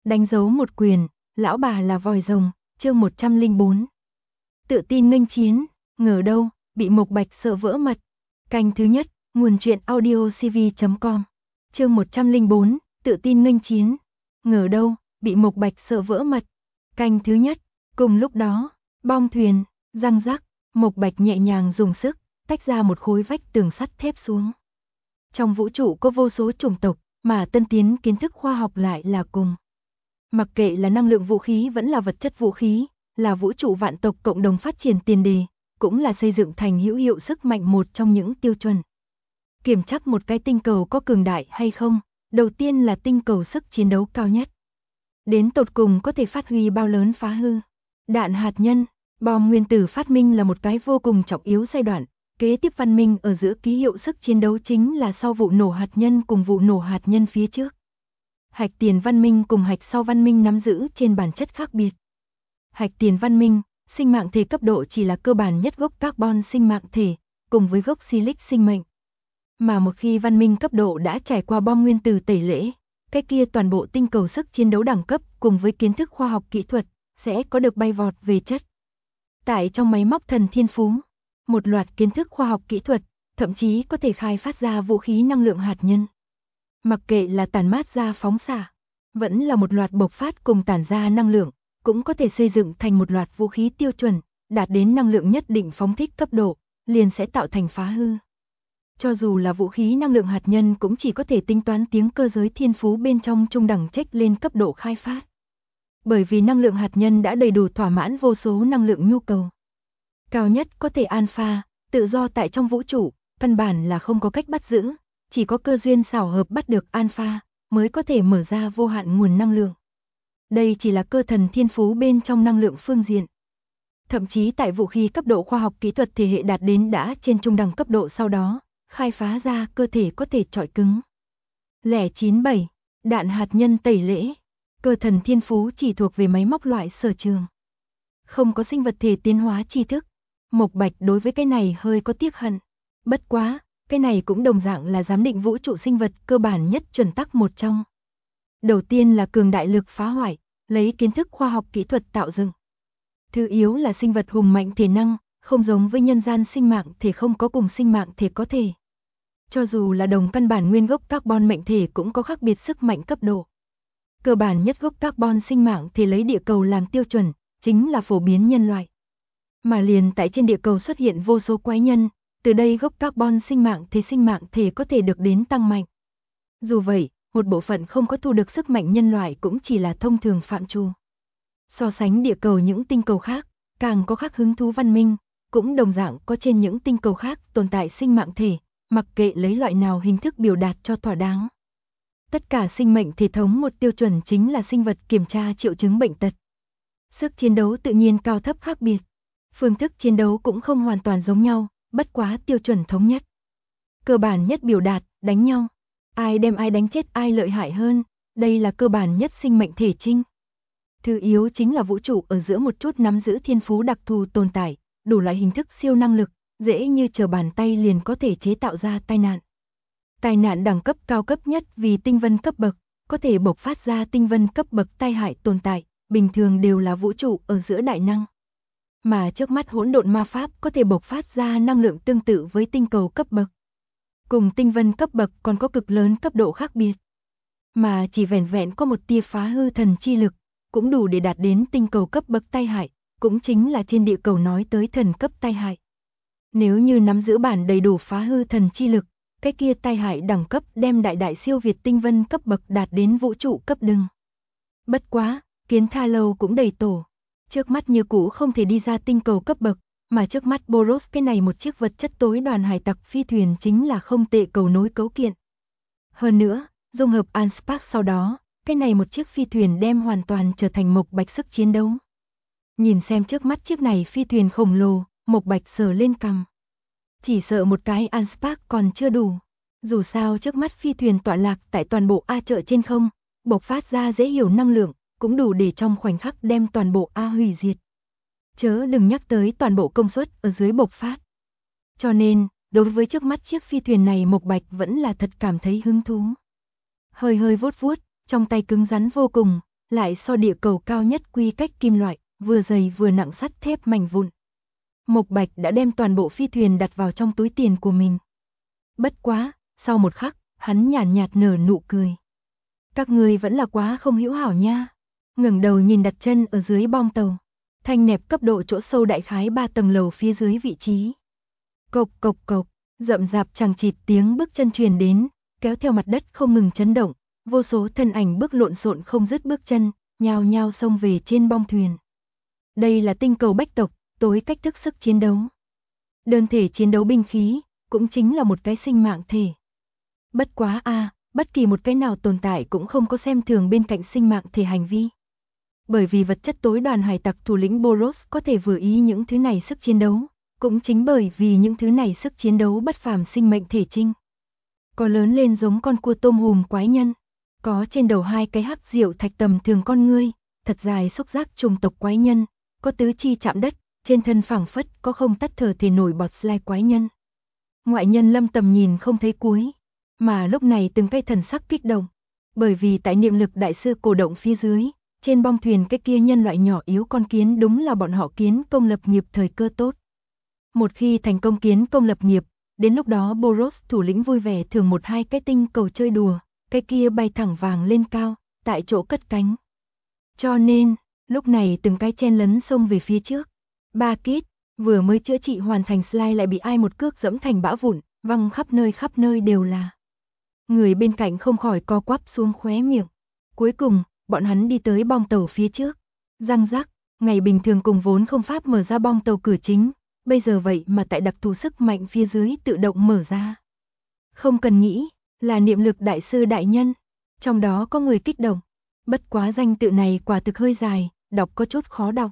Đánh dấu một quyền, lão bà là vòi rồng, chương 104. Tự tin nghênh chiến, ngờ đâu, bị Mộc Bạch sợ vỡ mật. Canh thứ nhất, nguồn truyện audiocv.com. Chương 104, tự tin nghênh chiến, ngờ đâu, bị Mộc Bạch sợ vỡ mật. Canh thứ nhất, cùng lúc đó, bong thuyền, răng rắc, Mộc Bạch nhẹ nhàng dùng sức, tách ra một khối vách tường sắt thép xuống. Trong vũ trụ có vô số chủng tộc, mà tân tiến kiến thức khoa học lại là cùng. Mặc kệ là năng lượng vũ khí vẫn là vật chất vũ khí, là vũ trụ vạn tộc cộng đồng phát triển tiền đề, cũng là xây dựng thành hữu hiệu sức mạnh một trong những tiêu chuẩn. Kiểm tra một cái tinh cầu có cường đại hay không, đầu tiên là tinh cầu sức chiến đấu cao nhất. Đến tột cùng có thể phát huy bao lớn phá hư. Đạn hạt nhân, bom nguyên tử phát minh là một cái vô cùng trọng yếu giai đoạn. Kế tiếp văn minh ở giữa ký hiệu sức chiến đấu chính là sau vụ nổ hạt nhân cùng vụ nổ hạt nhân phía trước. Hạch tiền văn minh cùng hạch sau văn minh nắm giữ trên bản chất khác biệt. Hạch tiền văn minh, sinh mạng thể cấp độ chỉ là cơ bản nhất gốc carbon sinh mạng thể, cùng với gốc silic sinh mệnh. Mà một khi văn minh cấp độ đã trải qua bom nguyên tử tẩy lễ, cái kia toàn bộ tinh cầu sức chiến đấu đẳng cấp cùng với kiến thức khoa học kỹ thuật sẽ có được bay vọt về chất. Tại trong máy móc thần thiên phú, một loạt kiến thức khoa học kỹ thuật, thậm chí có thể khai phát ra vũ khí năng lượng hạt nhân. Mặc kệ là tản mát ra phóng xạ, vẫn là một loạt bộc phát cùng tản ra năng lượng, cũng có thể xây dựng thành một loạt vũ khí tiêu chuẩn, đạt đến năng lượng nhất định phóng thích cấp độ, liền sẽ tạo thành phá hư. Cho dù là vũ khí năng lượng hạt nhân cũng chỉ có thể tính toán tiếng cơ giới thiên phú bên trong trung đẳng trách lên cấp độ khai phát. Bởi vì năng lượng hạt nhân đã đầy đủ thỏa mãn vô số năng lượng nhu cầu. Cao nhất có thể alpha, tự do tại trong vũ trụ, căn bản là không có cách bắt giữ, chỉ có cơ duyên xảo hợp bắt được alpha mới có thể mở ra vô hạn nguồn năng lượng. Đây chỉ là cơ thần thiên phú bên trong năng lượng phương diện. Thậm chí tại vũ khí cấp độ khoa học kỹ thuật thể hệ đạt đến đã trên trung đẳng cấp độ sau đó, khai phá ra cơ thể có thể chọi cứng. 097, đạn hạt nhân tẩy lễ, cơ thần thiên phú chỉ thuộc về máy móc loại sở trường. Không có sinh vật thể tiến hóa tri thức, Mộc Bạch đối với cái này hơi có tiếc hận. Bất quá, cái này cũng đồng dạng là giám định vũ trụ sinh vật cơ bản nhất chuẩn tắc một trong. Đầu tiên là cường đại lực phá hoại, lấy kiến thức khoa học kỹ thuật tạo dựng. Thứ yếu là sinh vật hùng mạnh thể năng, không giống với nhân gian sinh mạng thể không có cùng sinh mạng thể có thể. Cho dù là đồng căn bản nguyên gốc carbon mệnh thể cũng có khác biệt sức mạnh cấp độ. Cơ bản nhất gốc carbon sinh mạng thể lấy địa cầu làm tiêu chuẩn, chính là phổ biến nhân loại. Mà liền tại trên địa cầu xuất hiện vô số quái nhân, từ đây gốc carbon sinh mạng thể có thể được đến tăng mạnh. Dù vậy, một bộ phận không có thu được sức mạnh nhân loại cũng chỉ là thông thường phạm trù. So sánh địa cầu những tinh cầu khác, càng có khác hứng thú văn minh, cũng đồng dạng có trên những tinh cầu khác tồn tại sinh mạng thể, mặc kệ lấy loại nào hình thức biểu đạt cho thỏa đáng. Tất cả sinh mệnh thể thống một tiêu chuẩn chính là sinh vật kiểm tra triệu chứng bệnh tật. Sức chiến đấu tự nhiên cao thấp khác biệt. Phương thức chiến đấu cũng không hoàn toàn giống nhau, bất quá tiêu chuẩn thống nhất. Cơ bản nhất biểu đạt, đánh nhau. Ai đem ai đánh chết ai lợi hại hơn, đây là cơ bản nhất sinh mệnh thể trinh. Thứ yếu chính là vũ trụ ở giữa một chút nắm giữ thiên phú đặc thù tồn tại, đủ loại hình thức siêu năng lực, dễ như trở bàn tay liền có thể chế tạo ra tai nạn. Tai nạn đẳng cấp cao cấp nhất vì tinh vân cấp bậc, có thể bộc phát ra tinh vân cấp bậc tai hại tồn tại, bình thường đều là vũ trụ ở giữa đại năng. Mà trước mắt hỗn độn ma pháp có thể bộc phát ra năng lượng tương tự với tinh cầu cấp bậc. Cùng tinh vân cấp bậc còn có cực lớn cấp độ khác biệt. Mà chỉ vẻn vẹn có một tia phá hư thần chi lực, cũng đủ để đạt đến tinh cầu cấp bậc tai hại, cũng chính là trên địa cầu nói tới thần cấp tai hại. Nếu như nắm giữ bản đầy đủ phá hư thần chi lực, cái kia tai hại đẳng cấp đem đại siêu việt tinh vân cấp bậc đạt đến vũ trụ cấp đừng. Bất quá, kiến tha lâu cũng đầy tổ. Trước mắt như cũ không thể đi ra tinh cầu cấp bậc, mà trước mắt Boros cái này một chiếc vật chất tối đoàn hải tặc phi thuyền chính là không tệ cầu nối cấu kiện. Hơn nữa, dung hợp Anspark sau đó, cái này một chiếc phi thuyền đem hoàn toàn trở thành Mộc Bạch sức chiến đấu. Nhìn xem trước mắt chiếc này phi thuyền khổng lồ, Mộc Bạch sờ lên cằm. Chỉ sợ một cái Anspark còn chưa đủ. Dù sao trước mắt phi thuyền tọa lạc tại toàn bộ A chợ trên không, bộc phát ra dễ hiểu năng lượng, cũng đủ để trong khoảnh khắc đem toàn bộ A hủy diệt. Chớ đừng nhắc tới toàn bộ công suất ở dưới bộc phát. Cho nên, đối với trước mắt chiếc phi thuyền này Mộc Bạch vẫn là thật cảm thấy hứng thú. Hơi vuốt vuốt, trong tay cứng rắn vô cùng, lại so địa cầu cao nhất quy cách kim loại, vừa dày vừa nặng sắt thép mảnh vụn. Mộc Bạch đã đem toàn bộ phi thuyền đặt vào trong túi tiền của mình. Bất quá, sau một khắc, hắn nhàn nhạt nở nụ cười. Các ngươi vẫn là quá không hữu hảo nha. Ngẩng đầu nhìn đặt chân ở dưới bong tàu. Thanh nẹp cấp độ chỗ sâu đại khái 3 tầng lầu phía dưới vị trí. Cộc cộc cộc, rậm rạp chằng chịt tiếng bước chân truyền đến, kéo theo mặt đất không ngừng chấn động, vô số thân ảnh bước lộn xộn không dứt bước chân, nhao nhao xông về trên bong thuyền. Đây là tinh cầu bách tộc, tối cách thức sức chiến đấu. Đơn thể chiến đấu binh khí, cũng chính là một cái sinh mạng thể. Bất quá bất kỳ một cái nào tồn tại cũng không có xem thường bên cạnh sinh mạng thể hành vi. Bởi vì vật chất tối đoàn hải tặc thủ lĩnh Boros có thể vừa ý những thứ này sức chiến đấu, cũng chính bởi vì những thứ này sức chiến đấu bất phàm sinh mệnh thể trinh. Có lớn lên giống con cua tôm hùm quái nhân, có trên đầu 2 cái hắc diệu thạch tầm thường con ngươi, thật dài xúc giác trùng tộc quái nhân, có tứ chi chạm đất, trên thân phẳng phất có không tắt thở thể nổi bọt slide quái nhân. Ngoại nhân lâm tầm nhìn không thấy cuối, mà lúc này từng cái thần sắc kích động, bởi vì tại niệm lực đại sư cổ động phía dưới, trên bong thuyền cái kia nhân loại nhỏ yếu con kiến đúng là bọn họ kiến công lập nghiệp thời cơ tốt. Một khi thành công kiến công lập nghiệp, đến lúc đó Boros thủ lĩnh vui vẻ thưởng 1-2 cái tinh cầu chơi đùa, cái kia bay thẳng vàng lên cao, tại chỗ cất cánh. Cho nên, lúc này từng cái chen lấn xông về phía trước. Ba Kít, vừa mới chữa trị hoàn thành slide lại bị ai một cước dẫm thành bã vụn, văng khắp nơi đều là. Người bên cạnh không khỏi co quắp xuống khóe miệng. Cuối cùng, bọn hắn đi tới bong tàu phía trước. Răng rắc, ngày bình thường cùng vốn không pháp mở ra bong tàu cửa chính, bây giờ vậy mà tại đặc thù sức mạnh phía dưới tự động mở ra. Không cần nghĩ, là niệm lực đại sư đại nhân. Trong đó có người kích động. Bất quá danh tự này quả thực hơi dài, đọc có chút khó đọc.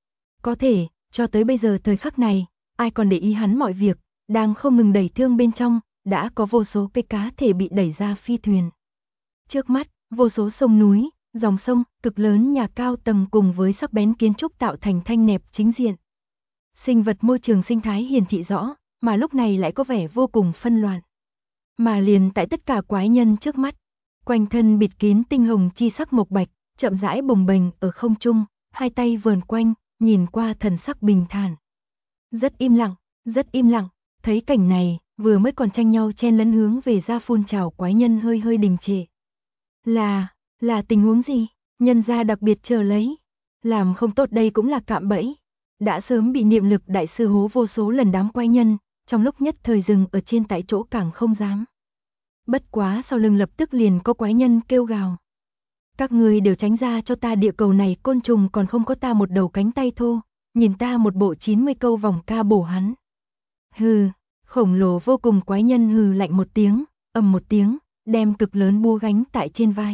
Có thể, cho tới bây giờ thời khắc này, ai còn để ý hắn mọi việc, đang không ngừng đẩy thương bên trong, đã có vô số cái cá thể bị đẩy ra phi thuyền. Trước mắt, vô số sông núi, dòng sông, cực lớn nhà cao tầng cùng với sắc bén kiến trúc tạo thành thanh nẹp chính diện. Sinh vật môi trường sinh thái hiển thị rõ, mà lúc này lại có vẻ vô cùng phân loạn. Mà liền tại tất cả quái nhân trước mắt, quanh thân bịt kín tinh hồng chi sắc Mộc Bạch, chậm rãi bồng bềnh ở không trung, hai tay vờn quanh, nhìn qua thần sắc bình thản. Rất im lặng, thấy cảnh này, vừa mới còn tranh nhau chen lấn hướng về ra phun trào quái nhân hơi đình trệ. Là tình huống gì? Nhân gia đặc biệt chờ lấy. Làm không tốt đây cũng là cạm bẫy. Đã sớm bị niệm lực đại sư hố vô số lần đám quái nhân, trong lúc nhất thời dừng ở trên tại chỗ càng không dám. Bất quá sau lưng lập tức liền có quái nhân kêu gào. Các người đều tránh ra cho ta, địa cầu này côn trùng còn không có ta một đầu cánh tay thô, nhìn ta một bộ 90 câu vòng ca bổ hắn. Hừ, khổng lồ vô cùng quái nhân hừ lạnh một tiếng, ầm một tiếng, đem cực lớn búa gánh tại trên vai.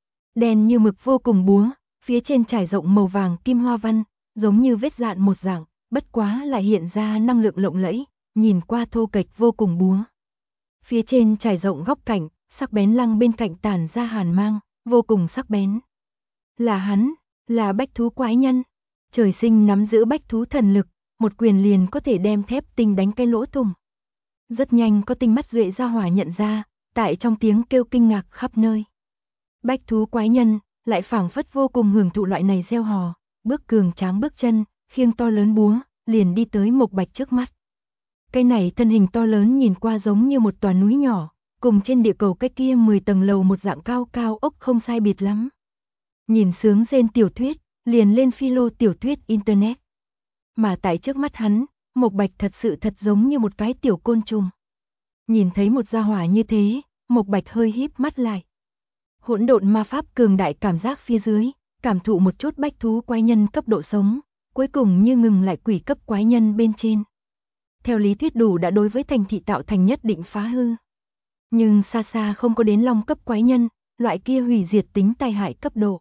Đen như mực vô cùng búa, phía trên trải rộng màu vàng kim hoa văn, giống như vết dạn một dạng, bất quá lại hiện ra năng lượng lộng lẫy, nhìn qua thô kệch vô cùng búa. Phía trên trải rộng góc cạnh, sắc bén lăng bên cạnh tản ra hàn mang, vô cùng sắc bén. Là hắn, là bách thú quái nhân, trời sinh nắm giữ bách thú thần lực, một quyền liền có thể đem thép tinh đánh cái lỗ thủng. Rất nhanh có tinh mắt duệ ra hỏa nhận ra, tại trong tiếng kêu kinh ngạc khắp nơi. Bách thú quái nhân, lại phảng phất vô cùng hưởng thụ loại này gieo hò, bước cường tráng bước chân, khiêng to lớn búa, liền đi tới Mộc Bạch trước mắt. Cái này thân hình to lớn nhìn qua giống như một tòa núi nhỏ, cùng trên địa cầu cái kia 10 tầng lầu một dạng cao ốc không sai biệt lắm. Nhìn sướng rên tiểu thuyết, liền lên philo tiểu thuyết internet. Mà tại trước mắt hắn, Mộc Bạch thật sự thật giống như một cái tiểu côn trùng. Nhìn thấy một gia hỏa như thế, Mộc Bạch hơi híp mắt lại. Hỗn độn ma pháp cường đại cảm giác phía dưới, cảm thụ một chút bách thú quái nhân cấp độ sống, cuối cùng như ngừng lại quỷ cấp quái nhân bên trên. Theo lý thuyết đủ đã đối với thành thị tạo thành nhất định phá hư. Nhưng xa xa không có đến long cấp quái nhân, loại kia hủy diệt tính tai hại cấp độ.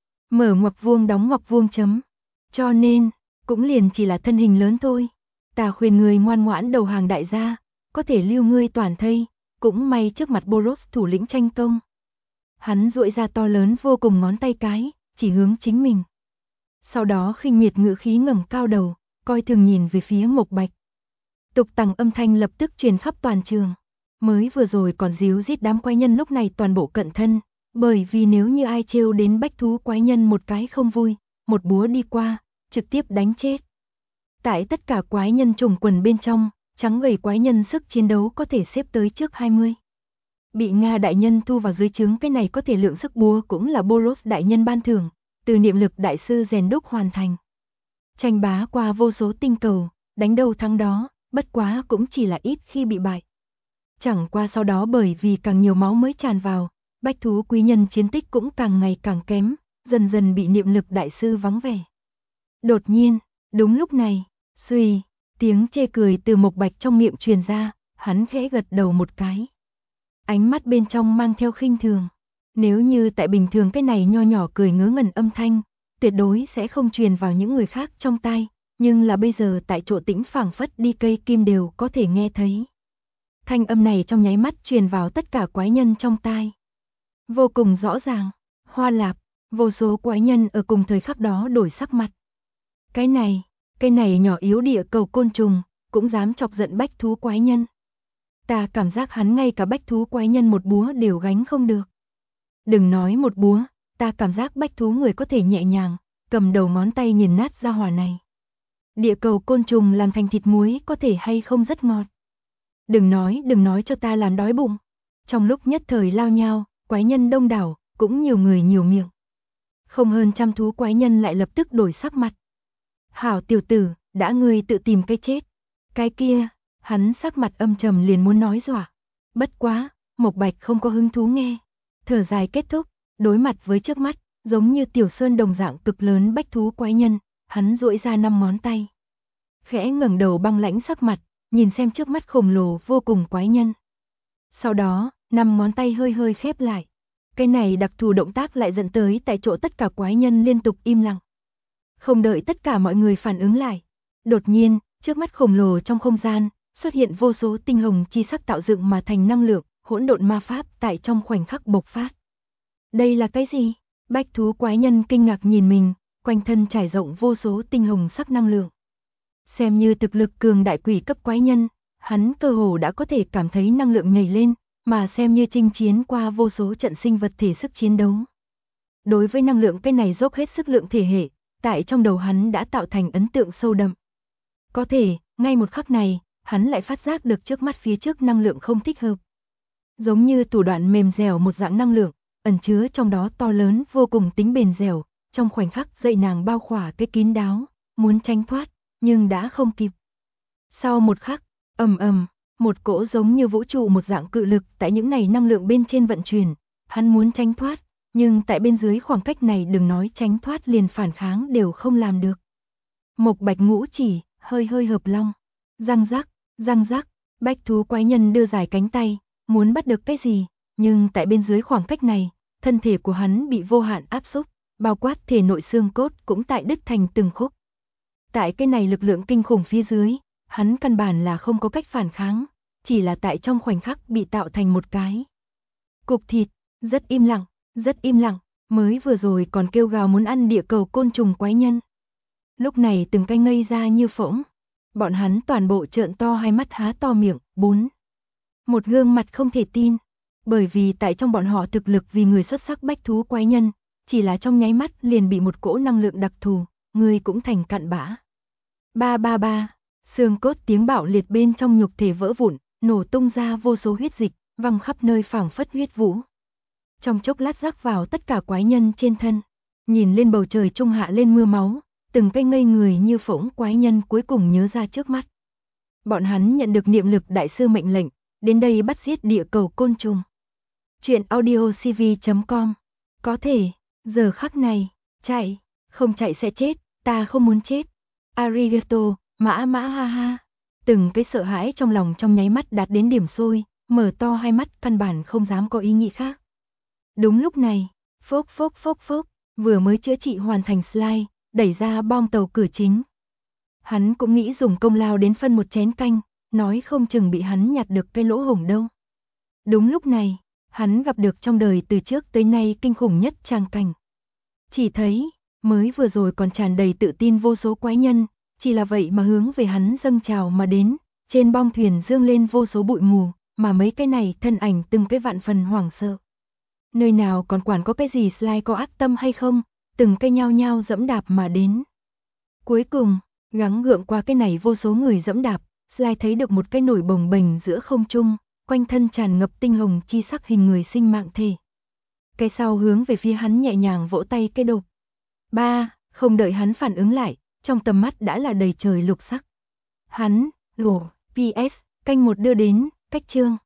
Mở ngoặc vuông đóng ngoặc vuông chấm. Cho nên, cũng liền chỉ là thân hình lớn thôi. Ta khuyên người ngoan ngoãn đầu hàng đại gia, có thể lưu ngươi toàn thây, cũng may trước mặt Boros thủ lĩnh tranh công. Hắn duỗi ra to lớn vô cùng ngón tay cái, chỉ hướng chính mình. Sau đó khinh miệt ngữ khí ngẩng cao đầu, coi thường nhìn về phía Mộc Bạch. Tục tằng âm thanh lập tức truyền khắp toàn trường. Mới vừa rồi còn díu rít đám quái nhân lúc này toàn bộ cận thân, Bởi vì nếu như ai trêu đến bách thú quái nhân một cái không vui, một búa đi qua, trực tiếp đánh chết. Tại tất cả quái nhân trùng quần bên trong, trắng gầy quái nhân sức chiến đấu có thể xếp tới trước 20. Bị Nga đại nhân thu vào dưới trướng, cái này có thể lượng sức búa cũng là Boros đại nhân ban thưởng, từ niệm lực đại sư rèn đúc hoàn thành. Tranh bá qua vô số tinh cầu, đánh đâu thắng đó, bất quá cũng chỉ là ít khi bị bại. Chẳng qua sau đó bởi vì càng nhiều máu mới tràn vào, bách thú quý nhân chiến tích cũng càng ngày càng kém, dần dần bị niệm lực đại sư vắng vẻ. Đột nhiên, đúng lúc này, suy, tiếng chê cười từ Mộc Bạch trong miệng truyền ra, hắn khẽ gật đầu một cái. Ánh mắt bên trong mang theo khinh thường. Nếu như tại bình thường cái này nho nhỏ cười ngớ ngẩn âm thanh, tuyệt đối sẽ không truyền vào những người khác trong tai, nhưng là bây giờ tại chỗ tĩnh phảng phất đi cây kim đều có thể nghe thấy. Thanh âm này trong nháy mắt truyền vào tất cả quái nhân trong tai. Vô cùng rõ ràng, Hoa Lạp, vô số quái nhân ở cùng thời khắc đó đổi sắc mặt. Cái này nhỏ yếu địa cầu côn trùng, cũng dám chọc giận bách thú quái nhân. Ta cảm giác hắn ngay cả bách thú quái nhân một búa đều gánh không được. Đừng nói một búa, ta cảm giác bách thú người có thể nhẹ nhàng, cầm đầu ngón tay nghiền nát ra hỏa này. Địa cầu côn trùng làm thành thịt muối có thể hay không rất ngọt. Đừng nói cho ta làm đói bụng. Trong lúc nhất thời lao nhao, quái nhân đông đảo, cũng nhiều người nhiều miệng. Không hơn trăm thú quái nhân lại lập tức đổi sắc mặt. Hảo tiểu tử, đã ngươi tự tìm cái chết. Cái kia, hắn sắc mặt âm trầm liền muốn nói dọa. Bất quá, Mộc Bạch không có hứng thú nghe. Thở dài kết thúc, đối mặt với trước mắt, giống như tiểu sơn đồng dạng cực lớn bách thú quái nhân, hắn duỗi ra 5 ngón tay. Khẽ ngẩng đầu băng lãnh sắc mặt, nhìn xem trước mắt khổng lồ vô cùng quái nhân. Sau đó, 5 ngón tay hơi hơi khép lại. Cái này đặc thù động tác lại dẫn tới tại chỗ tất cả quái nhân liên tục im lặng. Không đợi tất cả mọi người phản ứng lại. Đột nhiên, trước mắt khổng lồ trong không gian, xuất hiện vô số tinh hồng chi sắc tạo dựng mà thành năng lượng, hỗn độn ma pháp tại trong khoảnh khắc bộc phát. Đây là cái gì? Bách thú quái nhân kinh ngạc nhìn mình, quanh thân trải rộng vô số tinh hồng sắc năng lượng. Xem như thực lực cường đại quỷ cấp quái nhân, hắn cơ hồ đã có thể cảm thấy năng lượng nhảy lên, mà xem như chinh chiến qua vô số trận sinh vật thể sức chiến đấu. Đối với năng lượng cái này dốc hết sức lượng thể hệ, tại trong đầu hắn đã tạo thành ấn tượng sâu đậm. Có thể, ngay một khắc này, hắn lại phát giác được trước mắt phía trước năng lượng không thích hợp. Giống như thủ đoạn mềm dẻo một dạng năng lượng, ẩn chứa trong đó to lớn vô cùng tính bền dẻo, trong khoảnh khắc dậy nàng bao khỏa cái kín đáo, muốn tránh thoát, nhưng đã không kịp. Sau một khắc, ầm ầm, một cỗ giống như vũ trụ một dạng cự lực tại những này năng lượng bên trên vận chuyển, hắn muốn tránh thoát, nhưng tại bên dưới khoảng cách này đừng nói tránh thoát liền phản kháng đều không làm được. Mộc Bạch ngũ chỉ, hơi hơi hợp long, răng rắc, bách thú quái nhân đưa dài cánh tay, muốn bắt được cái gì, nhưng tại bên dưới khoảng cách này, thân thể của hắn bị vô hạn áp xúc, bao quát thể nội xương cốt cũng tại đứt thành từng khúc. Tại cái này lực lượng kinh khủng phía dưới, hắn căn bản là không có cách phản kháng, chỉ là tại trong khoảnh khắc bị tạo thành một cái cục thịt, rất im lặng, mới vừa rồi còn kêu gào muốn ăn địa cầu côn trùng quái nhân. Lúc này từng cái ngây ra như phỗng, bọn hắn toàn bộ trợn to hai mắt há to miệng, một gương mặt không thể tin, bởi vì tại trong bọn họ thực lực vì người xuất sắc bách thú quái nhân, chỉ là trong nháy mắt liền bị một cỗ năng lượng đặc thù, người cũng thành cặn bã. Ba, xương cốt tiếng bạo liệt bên trong nhục thể vỡ vụn, nổ tung ra vô số huyết dịch, văng khắp nơi phảng phất huyết vũ. Trong chốc lát rắc vào tất cả quái nhân trên thân, nhìn lên bầu trời trung hạ lên mưa máu, từng cái ngây người như phỗng quái nhân cuối cùng nhớ ra trước mắt. Bọn hắn nhận được niệm lực đại sư mệnh lệnh, đến đây bắt giết địa cầu côn trùng. Chuyện audiocv.com. Có thể, giờ khắc này, chạy, không chạy sẽ chết, ta không muốn chết. Arigato, mã ha ha. Từng cái sợ hãi trong lòng trong nháy mắt đạt đến điểm sôi, mở to hai mắt căn bản không dám có ý nghĩ khác. Đúng lúc này, phốc, vừa mới chữa trị hoàn thành slide, đẩy ra bom tàu cửa chính. Hắn cũng nghĩ dùng công lao đến phân một chén canh, nói không chừng bị hắn nhặt được cái lỗ hổng đâu. Đúng lúc này, hắn gặp được trong đời từ trước tới nay kinh khủng nhất tràng cảnh. Chỉ thấy, mới vừa rồi còn tràn đầy tự tin vô số quái nhân, chỉ là vậy mà hướng về hắn dâng trào mà đến, trên bong thuyền dương lên vô số bụi mù, mà mấy cái này thân ảnh từng cái vạn phần hoảng sợ. Nơi nào còn quản có cái gì Sly có ác tâm hay không, từng cây nhao nhao dẫm đạp mà đến. Cuối cùng, gắng gượng qua cái này vô số người dẫm đạp, Sly thấy được một cái nổi bồng bềnh giữa không trung, quanh thân tràn ngập tinh hồng chi sắc hình người sinh mạng thể. Cái sau hướng về phía hắn nhẹ nhàng vỗ tay cái đột. Ba, không đợi hắn phản ứng lại, trong tầm mắt đã là đầy trời lục sắc. Hắn, PS, canh một đưa đến, cách chương.